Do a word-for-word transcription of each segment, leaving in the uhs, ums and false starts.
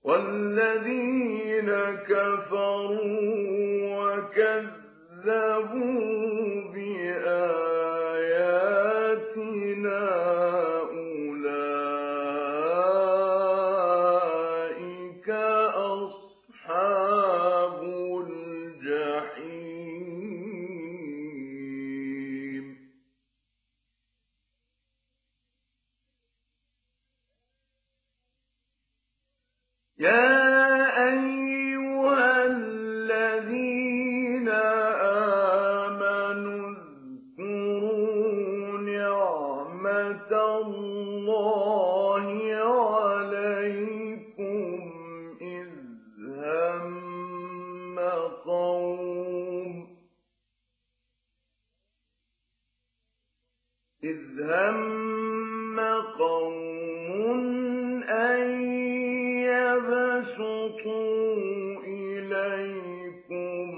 والذين كفروا وكذبوا بآياتنا أولئك أصحاب الجحيم. يا أيها الذين آمنوا اذكروا نعمة الله عليكم إذ هم قوم إذ هم قوم أن يبسطوا إليكم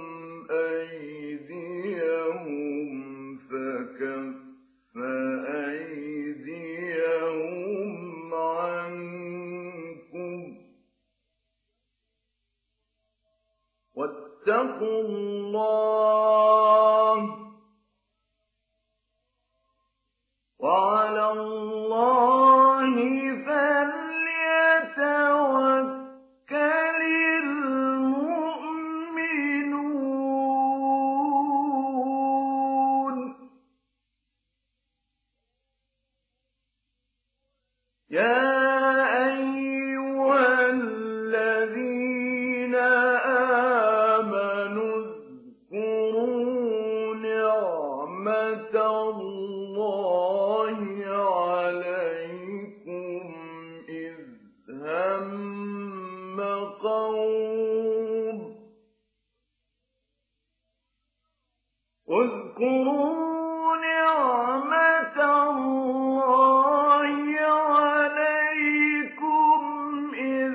أيديهم فكف أيديهم عنكم واتقوا الله وعلى الله فليتوكل المؤمنون. يا أيها الذين آمنوا اذكروا نعمة الله عليكم إذ هم قوم اذكروا نعمة الله عليكم إذ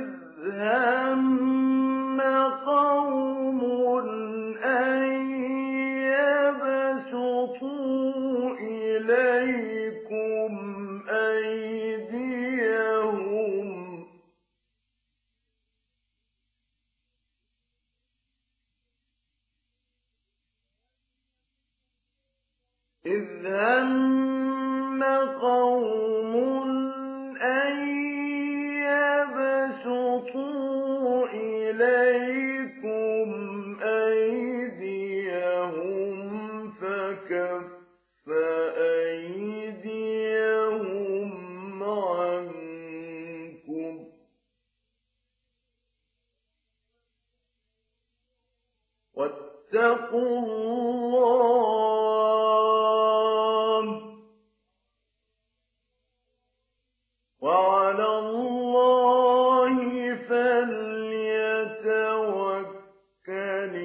هم قوم أن يبسطوا إليكم أيديهم إذ هم قوم أن يبسطوا إليكم أيديهم فكف أيديهم عنكم واتقوا الله وعلى الله فليتوكل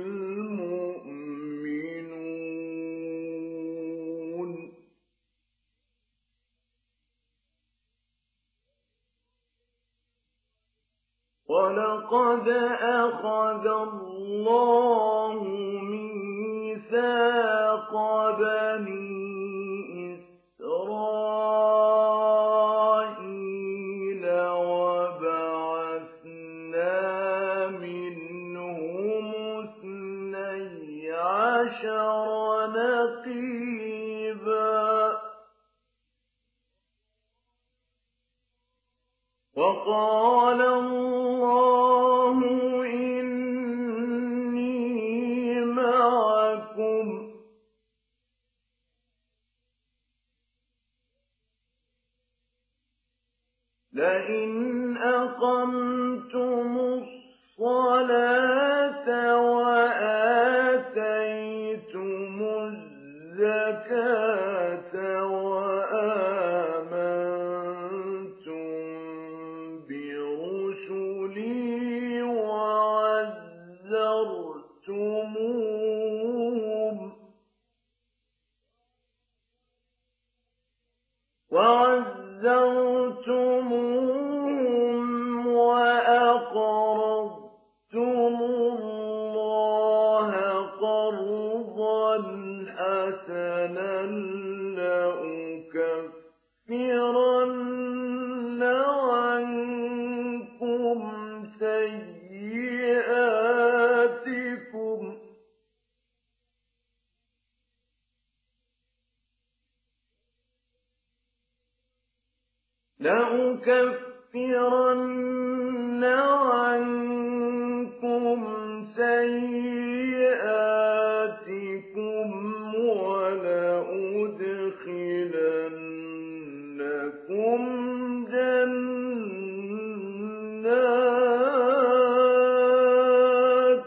المؤمنون. ولقد أخذ الله ميثاق بني إسرائيل وبعثنا منهم اثني عشر نقيبا وقال الله إني معكم لئن أقمتم الصلاة وآتيتم الزكاة وآمنتم برسلي وعزرتموهم وعزرتموهم وأقرضتم الله قرضا حسنا لأكفرن عنكم لَأُكَفِّرَنَّ عَنكُمْ سَيِّئَاتِكُمْ وَلَأُدْخِلَنَّكُمْ جَنَّاتٍ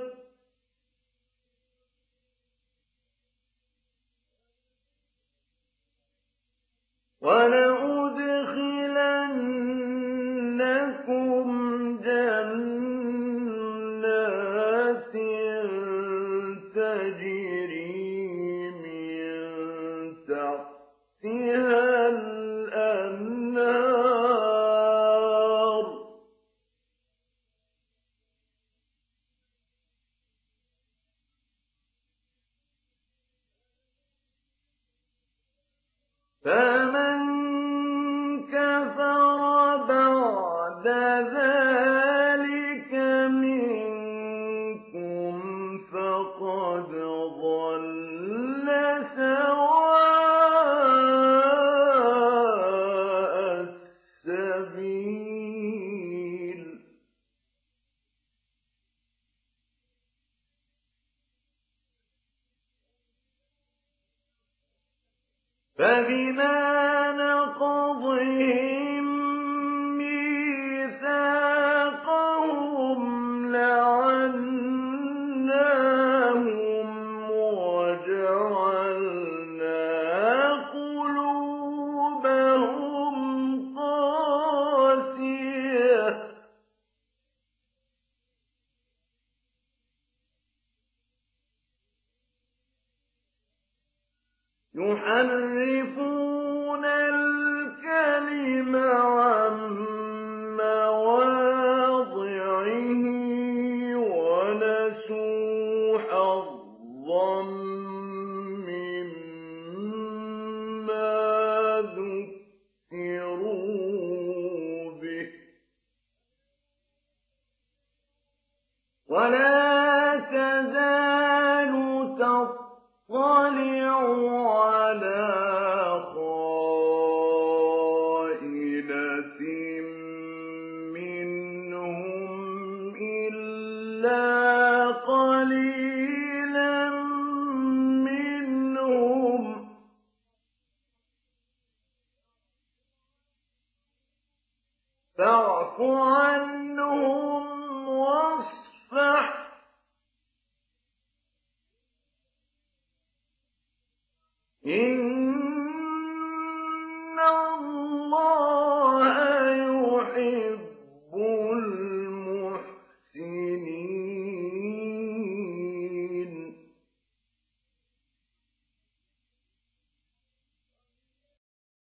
وَلَأُدْخِلَنَّكُمْ جَنَّاتٍ تَجْرِي مِن تَحْتِهَا الْأَنْهَارُ فَمَن كَفَرَ بَعْدَ ذَٰلِكَ مِنكُمْ فَقَدْ ضَلَّ سَوَاءَ السَّبِيلِ فَبِمَا نَقْضِهِم مِّيثَاقَهُمْ لَعَنَّاهُمْ وَجَعَلْنَا قُلُوبَهُمْ قَاسِيَةً يُحَرِّفُونَ الْكَلِمَ عَن مَّوَاضِعِهِ وَنَسُوا حَظًّا مِّمَّا ذُكِّرُوا بِهِ وَلَا تَزَالُ تَطَّلِعُ عَلَىٰ خَائِنَةٍ مِّنْهُمْ إِلَّا قَلِيلًا مِّنْهُمْ ۖ فَاعْفُ عَنْهُمْ وَاصْفَحْ إِنَّ